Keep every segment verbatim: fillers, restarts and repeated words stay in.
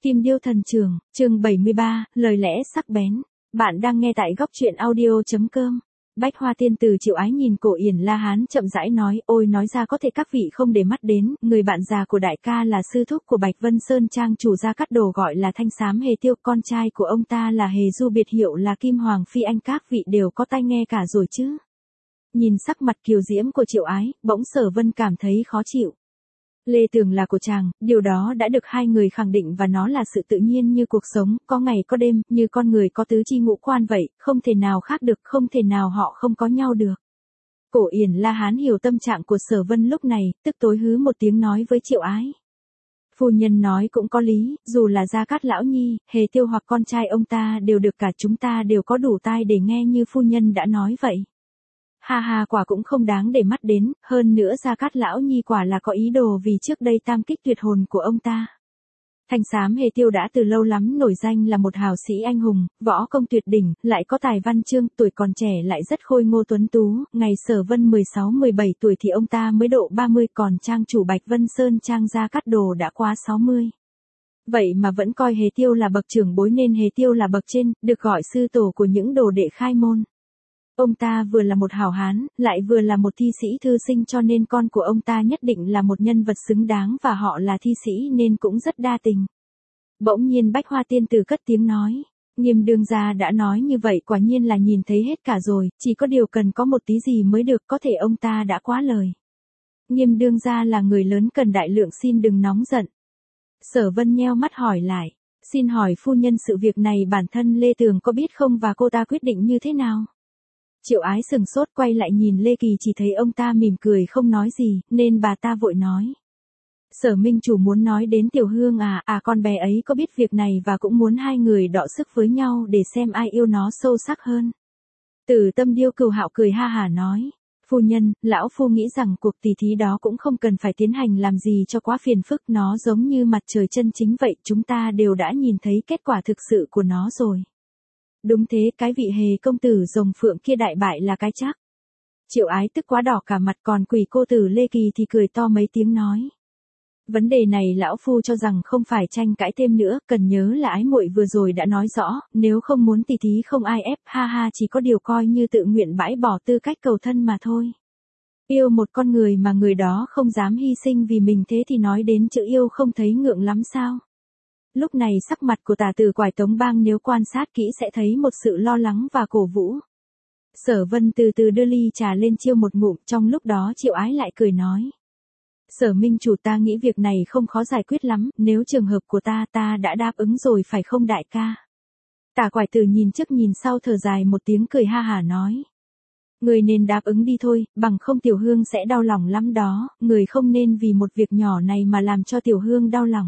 Kim Điêu Thần Trường, chương bảy mươi ba, lời lẽ sắc bén. Bạn đang nghe tại góc truyện audio chấm com. Bách Hoa Tiên Tử Triệu Ái nhìn Cổ Yển La Hán chậm rãi nói, ôi nói ra có thể các vị không để mắt đến, người bạn già của đại ca là sư thúc của Bạch Vân Sơn Trang chủ Gia Cát Đồ gọi là Thanh Xám Hề Tiêu, con trai của ông ta là Hề Du, biệt hiệu là Kim Hoàng Phi Anh, các vị đều có tai nghe cả rồi chứ. Nhìn sắc mặt kiều diễm của Triệu Ái, bỗng Sở Vân cảm thấy khó chịu. Lê Tường là của chàng, điều đó đã được hai người khẳng định và nó là sự tự nhiên như cuộc sống, có ngày có đêm, như con người có tứ chi ngũ quan vậy, không thể nào khác được, không thể nào họ không có nhau được. Cổ Yển La Hán hiểu tâm trạng của Sở Vân lúc này, tức tối hứ một tiếng nói với Triệu Ái. Phu nhân nói cũng có lý, dù là Gia Cát Lão Nhi, Hề Tiêu hoặc con trai ông ta đều được, cả chúng ta đều có đủ tai để nghe như phu nhân đã nói vậy. Ha ha, quả cũng không đáng để mắt đến, hơn nữa Gia Cát Lão Nhi quả là có ý đồ vì trước đây tam kích tuyệt hồn của ông ta. Thanh Xám Hề Tiêu đã từ lâu lắm nổi danh là một hào sĩ anh hùng, võ công tuyệt đỉnh, lại có tài văn chương, tuổi còn trẻ lại rất khôi ngô tuấn tú, ngày Sở Vân mười sáu mười bảy tuổi thì ông ta mới độ ba mươi, còn trang chủ Bạch Vân Sơn Trang Gia Cát Đồ đã quá sáu mươi. Vậy mà vẫn coi Hề Tiêu là bậc trưởng bối nên Hề Tiêu là bậc trên, được gọi sư tổ của những đồ đệ khai môn. Ông ta vừa là một hảo hán, lại vừa là một thi sĩ thư sinh, cho nên con của ông ta nhất định là một nhân vật xứng đáng, và họ là thi sĩ nên cũng rất đa tình. Bỗng nhiên Bách Hoa Tiên Tử cất tiếng nói, Nghiêm đương gia đã nói như vậy quả nhiên là nhìn thấy hết cả rồi, chỉ có điều cần có một tí gì mới được, có thể ông ta đã quá lời. Nghiêm đương gia là người lớn cần đại lượng, xin đừng nóng giận. Sở Vân nheo mắt hỏi lại, xin hỏi phu nhân sự việc này bản thân Lê Tường có biết không và cô ta quyết định như thế nào? Triệu Ái sừng sốt quay lại nhìn Lê Kỳ, chỉ thấy ông ta mỉm cười không nói gì, nên bà ta vội nói. Sở Minh chủ muốn nói đến Tiểu Hương à, à con bé ấy có biết việc này và cũng muốn hai người đọ sức với nhau để xem ai yêu nó sâu sắc hơn. Tử Tâm Điêu Cừu Hạo cười ha hả nói, phu nhân, lão phu nghĩ rằng cuộc tỷ thí đó cũng không cần phải tiến hành làm gì cho quá phiền phức, nó giống như mặt trời chân chính vậy, chúng ta đều đã nhìn thấy kết quả thực sự của nó rồi. Đúng thế, cái vị Hề công tử rồng phượng kia đại bại là cái chắc. Triệu Ái tức quá đỏ cả mặt, còn quỷ cô tử Lê Kỳ thì cười to mấy tiếng nói. Vấn đề này lão phu cho rằng không phải tranh cãi thêm nữa, cần nhớ là ái muội vừa rồi đã nói rõ, nếu không muốn tỉ thí không ai ép, ha ha, chỉ có điều coi như tự nguyện bãi bỏ tư cách cầu thân mà thôi. Yêu một con người mà người đó không dám hy sinh vì mình, thế thì nói đến chữ yêu không thấy ngượng lắm sao? Lúc này sắc mặt của Tả Tử Quải Tống Bang nếu quan sát kỹ sẽ thấy một sự lo lắng và cổ vũ. Sở Vân từ từ đưa ly trà lên chiêu một ngụm, trong lúc đó Triệu Ái lại cười nói. Sở Minh chủ, ta nghĩ việc này không khó giải quyết lắm, nếu trường hợp của ta ta đã đáp ứng rồi phải không đại ca? Tả Quải Tử nhìn trước nhìn sau thở dài một tiếng cười ha hả nói. Người nên đáp ứng đi thôi, bằng không Tiểu Hương sẽ đau lòng lắm đó, người không nên vì một việc nhỏ này mà làm cho Tiểu Hương đau lòng.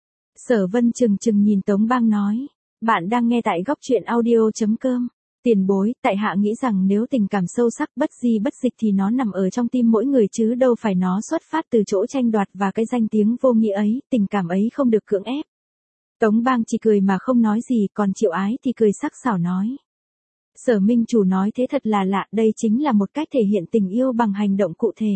Sở Vân chừng chừng nhìn Tống Bang nói, bạn đang nghe tại góc truyện audio chấm com. Tiền bối, tại hạ nghĩ rằng nếu tình cảm sâu sắc bất di bất dịch thì nó nằm ở trong tim mỗi người chứ đâu phải nó xuất phát từ chỗ tranh đoạt và cái danh tiếng vô nghĩa ấy, tình cảm ấy không được cưỡng ép. Tống Bang chỉ cười mà không nói gì, còn Triệu Ái thì cười sắc sảo nói. Sở Minh chủ nói thế thật là lạ, đây chính là một cách thể hiện tình yêu bằng hành động cụ thể.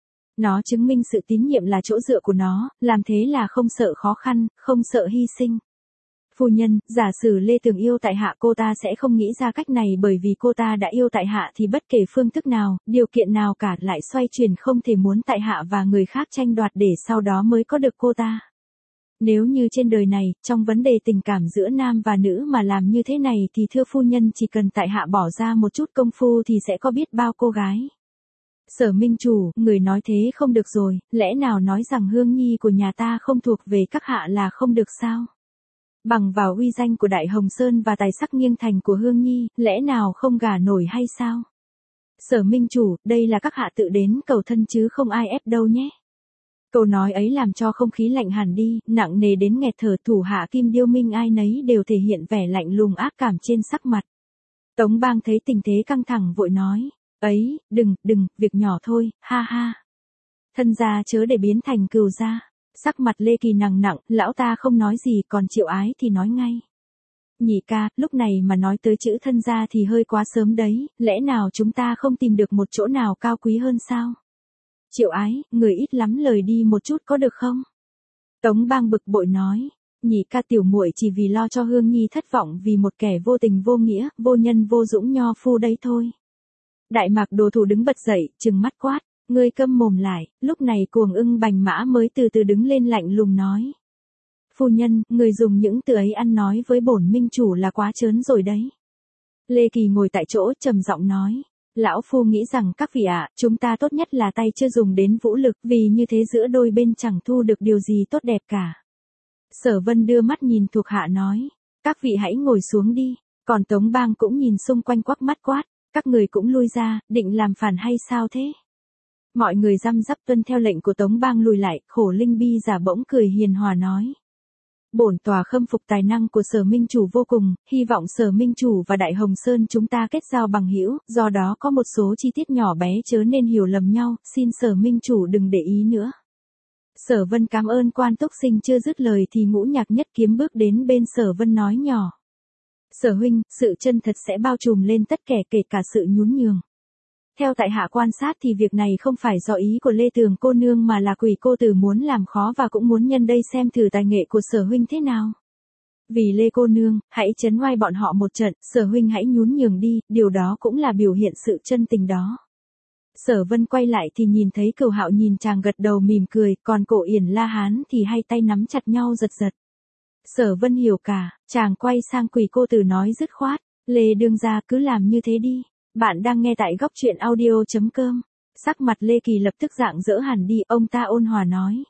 Nó chứng minh sự tín nhiệm là chỗ dựa của nó, làm thế là không sợ khó khăn, không sợ hy sinh. Phu nhân, giả sử Lê Tường yêu tại hạ, cô ta sẽ không nghĩ ra cách này, bởi vì cô ta đã yêu tại hạ thì bất kể phương thức nào, điều kiện nào cả lại xoay chuyển không thể muốn tại hạ và người khác tranh đoạt để sau đó mới có được cô ta. Nếu như trên đời này, trong vấn đề tình cảm giữa nam và nữ mà làm như thế này thì thưa phu nhân, chỉ cần tại hạ bỏ ra một chút công phu thì sẽ có biết bao cô gái. Sở Minh chủ, người nói thế không được rồi, lẽ nào nói rằng Hương Nhi của nhà ta không thuộc về các hạ là không được sao? Bằng vào uy danh của Đại Hồng Sơn và tài sắc nghiêng thành của Hương Nhi, lẽ nào không gả nổi hay sao? Sở Minh chủ, đây là các hạ tự đến cầu thân chứ không ai ép đâu nhé. Câu nói ấy làm cho không khí lạnh hẳn đi, nặng nề đến nghẹt thở, thủ hạ Kim Điêu Minh ai nấy đều thể hiện vẻ lạnh lùng ác cảm trên sắc mặt. Tống Bang thấy tình thế căng thẳng vội nói. Ấy, đừng, đừng, việc nhỏ thôi, ha ha. Thân gia chớ để biến thành cừu gia. Sắc mặt Lê Kỳ nặng nặng, lão ta không nói gì, còn Triệu Ái thì nói ngay. Nhị ca, lúc này mà nói tới chữ thân gia thì hơi quá sớm đấy, lẽ nào chúng ta không tìm được một chỗ nào cao quý hơn sao? Triệu Ái, người ít lắm lời đi một chút có được không? Tống Bang bực bội nói. nhị ca tiểu muội chỉ vì lo cho Hương Nhi thất vọng vì một kẻ vô tình vô nghĩa, vô nhân vô dũng nho phu đấy thôi. Đại Mạc Đồ Thủ đứng bật dậy, trừng mắt quát, ngươi câm mồm lại. Lúc này Cuồng Ưng Bành Mã mới từ từ đứng lên lạnh lùng nói. Phu nhân, người dùng những từ ấy ăn nói với bổn minh chủ là quá trớn rồi đấy. Lê Kỳ ngồi tại chỗ trầm giọng nói. Lão phu nghĩ rằng các vị ạ, chúng ta tốt nhất là tay chưa dùng đến vũ lực, vì như thế giữa đôi bên chẳng thu được điều gì tốt đẹp cả. Sở Vân đưa mắt nhìn thuộc hạ nói, các vị hãy ngồi xuống đi. Còn Tống Bang cũng nhìn xung quanh quắc mắt quát, các người cũng lui ra, định làm phản hay sao thế? Mọi người răm rắp tuân theo lệnh của Tống Bang lùi lại, Khổ Linh Bi giả bỗng cười hiền hòa nói. Bổn tòa khâm phục tài năng của Sở Minh Chủ vô cùng, hy vọng Sở Minh Chủ và Đại Hồng Sơn chúng ta kết giao bằng hữu, do đó có một số chi tiết nhỏ bé chớ nên hiểu lầm nhau, xin Sở Minh Chủ đừng để ý nữa. Sở Vân cảm ơn Quan Túc Sinh chưa dứt lời thì Ngũ Nhạc Nhất Kiếm bước đến bên Sở Vân nói nhỏ. Sở huynh, sự chân thật sẽ bao trùm lên tất kẻ kể cả sự nhún nhường. Theo tại hạ quan sát thì việc này không phải do ý của Lê Tường cô nương mà là Quỷ cô tử muốn làm khó và cũng muốn nhân đây xem thử tài nghệ của Sở huynh thế nào. Vì Lê cô nương, hãy trấn oai bọn họ một trận, Sở huynh hãy nhún nhường đi, điều đó cũng là biểu hiện sự chân tình đó. Sở Vân quay lại thì nhìn thấy Cửu Hạo nhìn chàng gật đầu mỉm cười, còn Cổ Yển La Hán thì hai tay nắm chặt nhau giật giật. Sở Vân hiểu cả, chàng quay sang Quỷ cô tử nói dứt khoát, Lê đương gia cứ làm như thế đi. Bạn đang nghe tại góc truyện audio chấm com. Sắc mặt Lê Kỳ lập tức rạng rỡ hẳn đi, ông ta ôn hòa nói.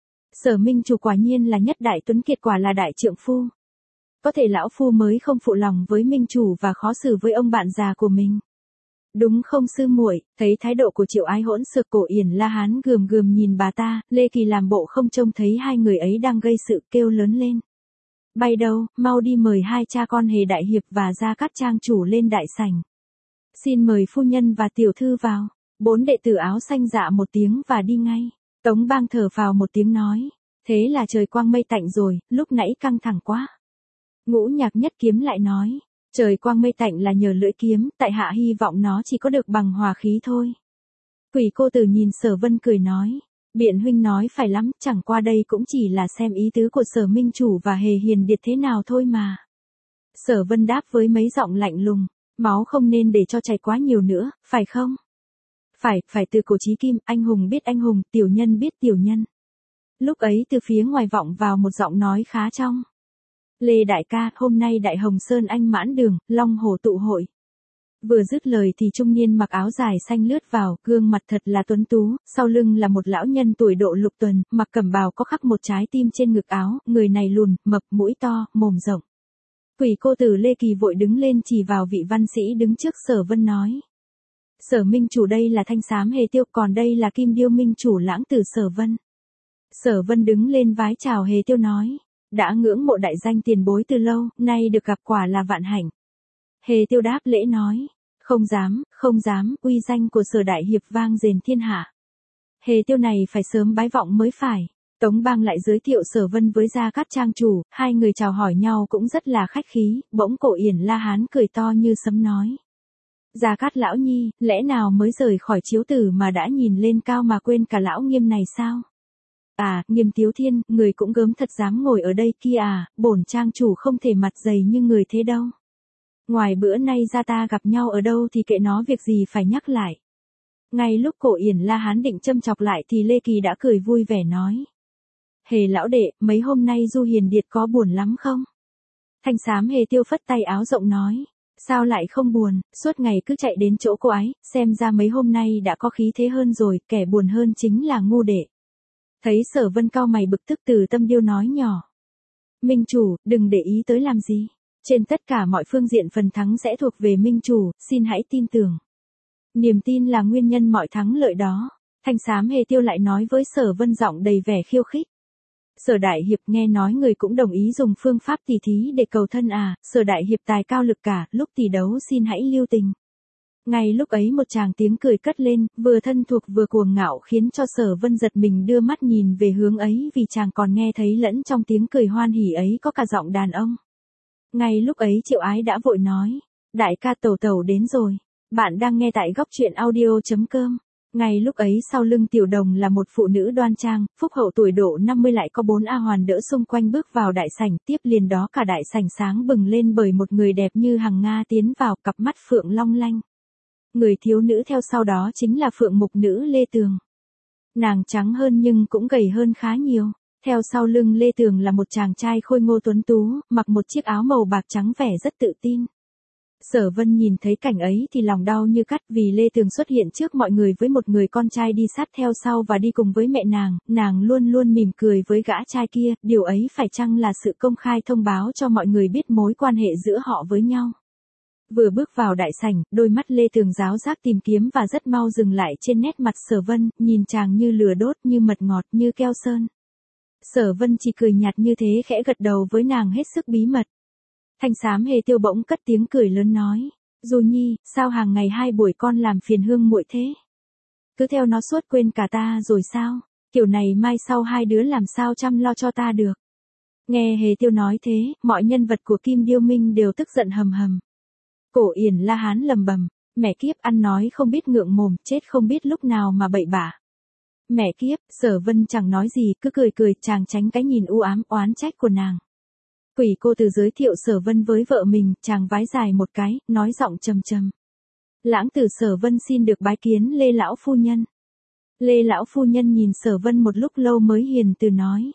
Sở Minh Chủ quả nhiên là nhất đại tuấn kiệt, quả là đại trượng phu. Có thể lão phu mới không phụ lòng với Minh Chủ và khó xử với ông bạn già của mình. Đúng không sư muội? Thấy thái độ của Triệu Ái hỗn xược, Cổ Yển La Hán gườm gườm nhìn bà ta, Lê Kỳ làm bộ không trông thấy hai người ấy đang gây sự, kêu lớn lên. Bay đâu, mau đi mời hai cha con Hề đại hiệp và Gia Cát trang chủ lên đại sảnh. Xin mời phu nhân và tiểu thư vào. Bốn đệ tử áo xanh dạ một tiếng và đi ngay. Tống Bang thở phào một tiếng nói. Thế là trời quang mây tạnh rồi, lúc nãy căng thẳng quá. Ngũ Nhạc Nhất Kiếm lại nói. Trời quang mây tạnh là nhờ lưỡi kiếm, tại hạ hy vọng nó chỉ có được bằng hòa khí thôi. Quỷ cô tử nhìn Sở Vân cười nói. Biện huynh nói phải lắm, chẳng qua đây cũng chỉ là xem ý tứ của Sở Minh Chủ và Hề hiền điệt thế nào thôi mà. Sở Vân đáp với mấy giọng lạnh lùng. Máu không nên để cho chảy quá nhiều nữa, phải không? Phải, phải từ cổ chí kim, anh hùng biết anh hùng, tiểu nhân biết tiểu nhân. Lúc ấy từ phía ngoài vọng vào một giọng nói khá trong. Lê đại ca, hôm nay Đại Hồng Sơn anh mãn đường, Long Hồ tụ hội. Vừa dứt lời thì trung niên mặc áo dài xanh lướt vào, gương mặt thật là tuấn tú, sau lưng là một lão nhân tuổi độ lục tuần, mặc cẩm bào có khắc một trái tim trên ngực áo, người này lùn, mập, mũi to, mồm rộng. Quỷ cô tử Lê Kỳ vội đứng lên chỉ vào vị văn sĩ đứng trước Sở Vân nói. Sở Minh Chủ đây là Thanh Xám Hề Tiêu, còn đây là Kim Điêu Minh Chủ Lãng Tử Sở Vân. Sở Vân đứng lên vái chào Hề Tiêu nói. Đã ngưỡng mộ đại danh tiền bối từ lâu, nay được gặp quả là vạn hạnh. Hề Tiêu đáp lễ nói. Không dám, không dám, uy danh của Sở đại hiệp vang rền thiên hạ. Hề Tiêu này phải sớm bái vọng mới phải. Tống Bang lại giới thiệu Sở Vân với Gia Cát trang chủ, hai người chào hỏi nhau cũng rất là khách khí, bỗng Cổ Yển La Hán cười to như sấm nói. Gia Cát lão nhi, lẽ nào mới rời khỏi chiếu tử mà đã nhìn lên cao mà quên cả lão Nghiêm này sao? À, Nghiêm Tiếu Thiên, người cũng gớm thật dám ngồi ở đây kia à, bổn trang chủ không thể mặt dày như người thế đâu. Ngoài bữa nay ra ta gặp nhau ở đâu thì kệ nó, việc gì phải nhắc lại. Ngay lúc Cổ Yển La Hán định châm chọc lại thì Lê Kỳ đã cười vui vẻ nói. Hề lão đệ, mấy hôm nay Du hiền điệt có buồn lắm không? Thanh Xám Hề Tiêu phất tay áo rộng nói. Sao lại không buồn, suốt ngày cứ chạy đến chỗ cô ấy, xem ra mấy hôm nay đã có khí thế hơn rồi, kẻ buồn hơn chính là ngu đệ. Thấy Sở Vân cao mày bực tức, Từ Tâm Điêu nói nhỏ. Minh Chủ, đừng để ý tới làm gì. Trên tất cả mọi phương diện phần thắng sẽ thuộc về Minh Chủ, xin hãy tin tưởng. Niềm tin là nguyên nhân mọi thắng lợi đó. Thanh Xám Hề Tiêu lại nói với Sở Vân giọng đầy vẻ khiêu khích. Sở đại hiệp, nghe nói người cũng đồng ý dùng phương pháp tỉ thí để cầu thân à, Sở đại hiệp tài cao lực cả, lúc tỷ đấu xin hãy lưu tình. Ngay lúc ấy một tràng tiếng cười cất lên, vừa thân thuộc vừa cuồng ngạo khiến cho Sở Vân giật mình đưa mắt nhìn về hướng ấy vì chàng còn nghe thấy lẫn trong tiếng cười hoan hỉ ấy có cả giọng đàn ông. Ngay lúc ấy Triệu Ái đã vội nói, đại ca tẩu tẩu đến rồi, bạn đang nghe tại góc truyện audio chấm com. Ngay lúc ấy sau lưng Tiểu Đồng là một phụ nữ đoan trang, phúc hậu tuổi độ năm mươi lại có bốn A Hoàn đỡ xung quanh bước vào đại sảnh, tiếp liền đó cả đại sảnh sáng bừng lên bởi một người đẹp như hằng nga tiến vào, cặp mắt phượng long lanh. Người thiếu nữ theo sau đó chính là phượng mục nữ Lê Tường. Nàng trắng hơn nhưng cũng gầy hơn khá nhiều. Theo sau lưng Lê Tường là một chàng trai khôi ngô tuấn tú, mặc một chiếc áo màu bạc trắng vẻ rất tự tin. Sở Vân nhìn thấy cảnh ấy thì lòng đau như cắt vì Lê Tường xuất hiện trước mọi người với một người con trai đi sát theo sau và đi cùng với mẹ nàng, nàng luôn luôn mỉm cười với gã trai kia, điều ấy phải chăng là sự công khai thông báo cho mọi người biết mối quan hệ giữa họ với nhau. Vừa bước vào đại sảnh, đôi mắt Lê Tường giáo giác tìm kiếm và rất mau dừng lại trên nét mặt Sở Vân, nhìn chàng như lửa đốt, như mật ngọt, như keo sơn. Sở Vân chỉ cười nhạt như thế khẽ gật đầu với nàng hết sức bí mật. Thanh xám Hề Tiêu bỗng cất tiếng cười lớn nói, Du Nhi, sao hàng ngày hai buổi con làm phiền hương muội thế? Cứ theo nó suốt quên cả ta rồi sao? Kiểu này mai sau hai đứa làm sao chăm lo cho ta được? Nghe Hề Tiêu nói thế, mọi nhân vật của Kim Điêu Minh đều tức giận hầm hầm. Cổ Yển La Hán lầm bầm, mẹ kiếp ăn nói không biết ngượng mồm, chết không biết lúc nào mà bậy bạ. Mẹ kiếp, Sở Vân chẳng nói gì, cứ cười cười, chàng tránh cái nhìn u ám oán trách của nàng. Quỷ cô từ giới thiệu Sở Vân với vợ mình, chàng vái dài một cái, nói giọng trầm trầm. Lãng tử Sở Vân xin được bái kiến Lê lão phu nhân. Lê lão phu nhân nhìn Sở Vân một lúc lâu mới hiền từ nói.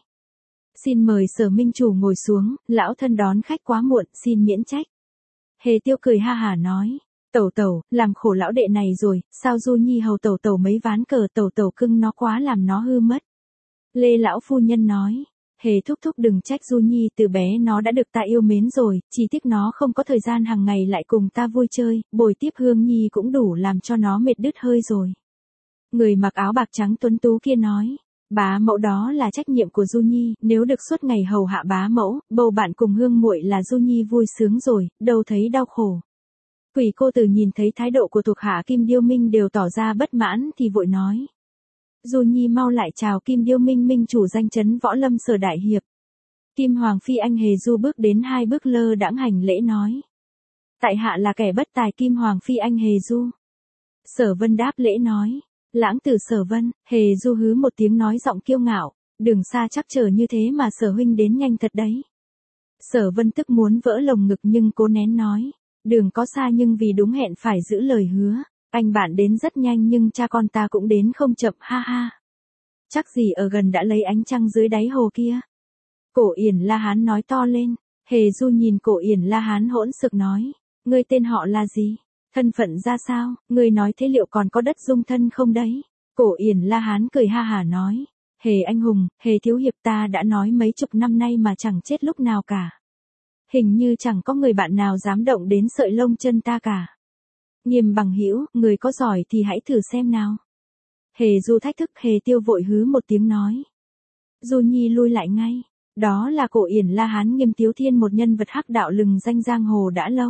Xin mời Sở minh chủ ngồi xuống, lão thân đón khách quá muộn, xin miễn trách. Hề Tiêu cười ha hả nói. Tẩu tẩu, làm khổ lão đệ này rồi, sao Du Nhi hầu tẩu tẩu mấy ván cờ tẩu tẩu cưng nó quá làm nó hư mất. Lê lão phu nhân nói. Hề thúc thúc đừng trách Du Nhi, từ bé nó đã được ta yêu mến rồi, chỉ tiếc nó không có thời gian hàng ngày lại cùng ta vui chơi, bồi tiếp Hương Nhi cũng đủ làm cho nó mệt đứt hơi rồi. Người mặc áo bạc trắng tuấn tú kia nói, bá mẫu đó là trách nhiệm của Du Nhi, nếu được suốt ngày hầu hạ bá mẫu, bầu bạn cùng Hương muội là Du Nhi vui sướng rồi, đâu thấy đau khổ. Quỷ cô tử nhìn thấy thái độ của thuộc hạ Kim Điêu Minh đều tỏ ra bất mãn thì vội nói. Du Nhi mau lại chào Kim Điêu Minh minh chủ danh chấn võ lâm Sở đại hiệp. Kim Hoàng Phi Anh Hề Du bước đến hai bước lơ đãng hành lễ nói. Tại hạ là kẻ bất tài Kim Hoàng Phi Anh Hề Du. Sở Vân đáp lễ nói. Lãng tử Sở Vân, Hề Du hứ một tiếng nói giọng kiêu ngạo. Đường xa chắc chờ như thế mà Sở huynh đến nhanh thật đấy. Sở Vân tức muốn vỡ lồng ngực nhưng cố nén nói. Đường có xa nhưng vì đúng hẹn phải giữ lời hứa. Anh bạn đến rất nhanh nhưng cha con ta cũng đến không chậm, ha ha. Chắc gì ở gần đã lấy ánh trăng dưới đáy hồ kia. Cổ Yển La Hán nói to lên. Hề Du nhìn Cổ Yển La Hán hỗn xược nói. Ngươi tên họ là gì? Thân phận ra sao? Ngươi nói thế liệu còn có đất dung thân không đấy? Cổ Yển La Hán cười ha hả nói. Hề anh hùng, Hề thiếu hiệp ta đã nói mấy chục năm nay mà chẳng chết lúc nào cả. Hình như chẳng có người bạn nào dám động đến sợi lông chân ta cả. Nghiêm bằng hữu, người có giỏi thì hãy thử xem nào. Hề Du thách thức, Hề Tiêu vội hứ một tiếng nói. Du Nhi lui lại ngay. Đó là Cổ Yển La Hán Nghiêm Tiếu Thiên, một nhân vật hắc đạo lừng danh giang hồ đã lâu.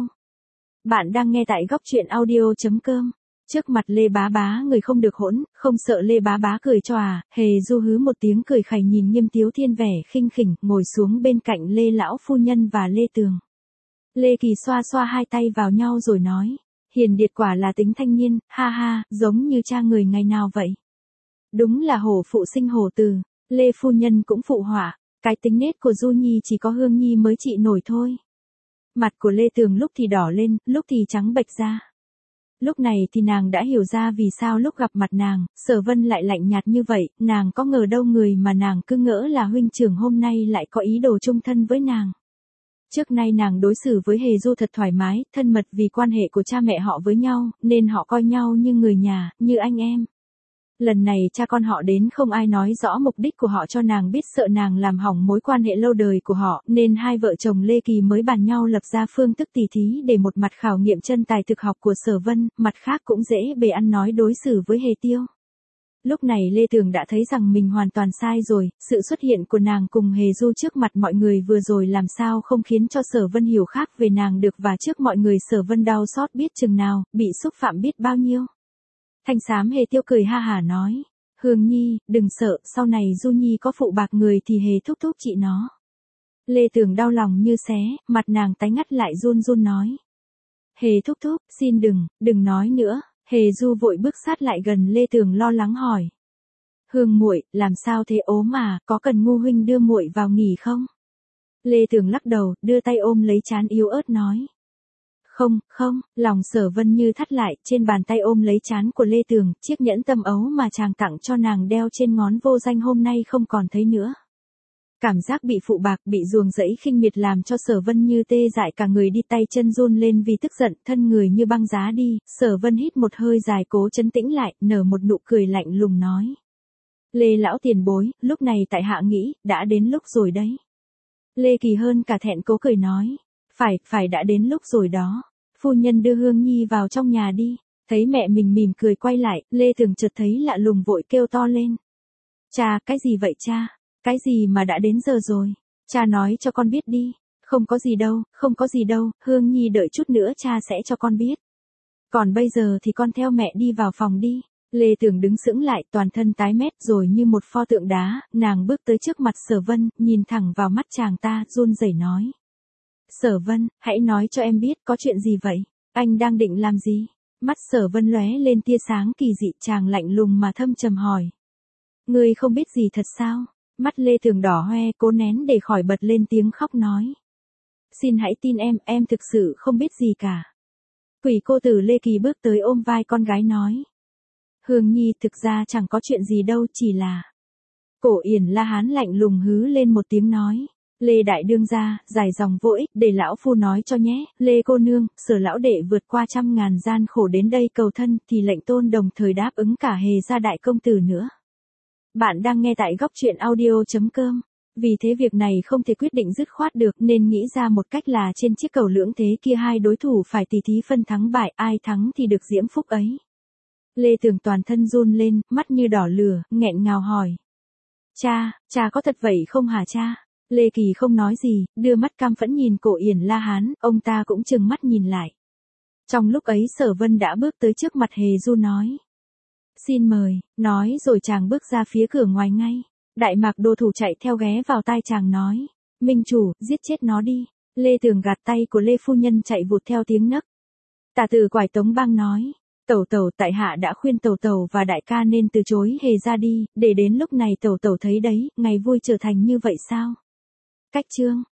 Bạn đang nghe tại góc truyện audio chấm com. Trước mặt Lê Bá Bá người không được hỗn, không sợ Lê Bá Bá cười cho à. Hề Du hứ một tiếng cười khẩy nhìn Nghiêm Tiếu Thiên vẻ khinh khỉnh, ngồi xuống bên cạnh Lê lão phu nhân và Lê Tường. Lê Kỳ xoa xoa hai tay vào nhau rồi nói. Hiền Điệt quả là tính thanh niên, ha ha, giống như cha người ngày nào vậy. Đúng là hổ phụ sinh hổ tử. Lê phu nhân cũng phụ họa, cái tính nết của Du Nhi chỉ có Hương Nhi mới trị nổi thôi. Mặt của Lê Tường lúc thì đỏ lên, lúc thì trắng bệch ra. Lúc này thì nàng đã hiểu ra vì sao lúc gặp mặt nàng, Sở Vân lại lạnh nhạt như vậy, nàng có ngờ đâu người mà nàng cứ ngỡ là huynh trưởng hôm nay lại có ý đồ chung thân với nàng. Trước nay nàng đối xử với Hề Du thật thoải mái, thân mật vì quan hệ của cha mẹ họ với nhau, nên họ coi nhau như người nhà, như anh em. Lần này cha con họ đến không ai nói rõ mục đích của họ cho nàng biết, sợ nàng làm hỏng mối quan hệ lâu đời của họ, nên hai vợ chồng Lê Kỳ mới bàn nhau lập ra phương thức tỉ thí để một mặt khảo nghiệm chân tài thực học của Sở Vân, mặt khác cũng dễ bề ăn nói đối xử với Hề Tiêu. Lúc này Lê Tường đã thấy rằng mình hoàn toàn sai rồi, sự xuất hiện của nàng cùng Hề Du trước mặt mọi người vừa rồi làm sao không khiến cho Sở Vân hiểu khác về nàng được, và trước mọi người Sở Vân đau xót biết chừng nào, bị xúc phạm biết bao nhiêu. Thanh xám Hề Tiêu cười ha hả nói, Hương Nhi, đừng sợ, sau này Du Nhi có phụ bạc người thì Hề thúc thúc chị nó. Lê Tường đau lòng như xé, mặt nàng tái ngắt lại run run nói. Hề thúc thúc, xin đừng, đừng nói nữa, Hề Du vội bước sát lại gần Lê Tường lo lắng hỏi. Hương muội, làm sao thế ốm mà, có cần Ngu huynh đưa muội vào nghỉ không? Lê Tường lắc đầu, đưa tay ôm lấy trán yếu ớt nói. Không, không, lòng Sở Vân như thắt lại, trên bàn tay ôm lấy trán của Lê Tường, chiếc nhẫn tâm ấu mà chàng tặng cho nàng đeo trên ngón vô danh hôm nay không còn thấy nữa. Cảm giác bị phụ bạc, bị ruồng rẫy khinh miệt làm cho Sở Vân như tê dại cả người, đi tay chân run lên vì tức giận, thân người như băng giá đi. Sở Vân hít một hơi dài cố trấn tĩnh lại, nở một nụ cười lạnh lùng nói. Lê lão tiền bối, lúc này tại hạ nghĩ, đã đến lúc rồi đấy. Lê Kỳ hơn cả thẹn cố cười nói. Phải, phải đã đến lúc rồi đó. Phu nhân đưa Hương Nhi vào trong nhà đi. Thấy mẹ mình mỉm cười quay lại, Lê Tường chợt thấy lạ lùng vội kêu to lên. Cha, cái gì vậy cha? Cái gì mà đã đến giờ rồi? Cha nói cho con biết đi. Không có gì đâu, không có gì đâu, Hương Nhi đợi chút nữa cha sẽ cho con biết. Còn bây giờ thì con theo mẹ đi vào phòng đi. Lê Tường đứng sững lại, toàn thân tái mét rồi như một pho tượng đá, nàng bước tới trước mặt Sở Vân, nhìn thẳng vào mắt chàng ta, run rẩy nói. Sở Vân, hãy nói cho em biết có chuyện gì vậy? Anh đang định làm gì? Mắt Sở Vân lóe lên tia sáng kỳ dị, chàng lạnh lùng mà thâm trầm hỏi. Ngươi không biết gì thật sao? Mắt Lê Tường đỏ hoe, cố nén để khỏi bật lên tiếng khóc nói. Xin hãy tin em, em thực sự không biết gì cả. Quỷ cô tử Lê Kỳ bước tới ôm vai con gái nói. Hương Nhi, thực ra chẳng có chuyện gì đâu, chỉ là... Cổ Yển La Hán lạnh lùng hứ lên một tiếng nói. Lê đại đương gia, dài dòng vô ích, để lão phu nói cho nhé. Lê cô nương, Sở lão đệ vượt qua trăm ngàn gian khổ đến đây cầu thân, thì lệnh tôn đồng thời đáp ứng cả Hề gia đại công tử nữa. Bạn đang nghe tại góc truyện audio chấm com. Vì thế việc này không thể quyết định dứt khoát được, nên nghĩ ra một cách là trên chiếc cầu lưỡng thế kia hai đối thủ phải tỉ thí phân thắng bại, ai thắng thì được diễm phúc ấy. Lê Tường toàn thân run lên, mắt như đỏ lửa, nghẹn ngào hỏi. Cha, cha có thật vậy không hả cha? Lê Kỳ không nói gì, đưa mắt cam phẫn nhìn Cổ Yển La Hán, ông ta cũng trừng mắt nhìn lại. Trong lúc ấy Sở Vân đã bước tới trước mặt Hề Du nói. Xin mời, nói rồi chàng bước ra phía cửa ngoài ngay. Đại Mạc Đồ thủ chạy theo ghé vào tai chàng nói. Minh chủ, giết chết nó đi. Lê Tường gạt tay của Lê Phu Nhân chạy vụt theo tiếng nấc. Tả Tử Quải Tống Bang nói. Tẩu tẩu, tại hạ đã khuyên tẩu tẩu và đại ca nên từ chối Hề ra đi, để đến lúc này tẩu tẩu thấy đấy, ngày vui trở thành như vậy sao? Cách chương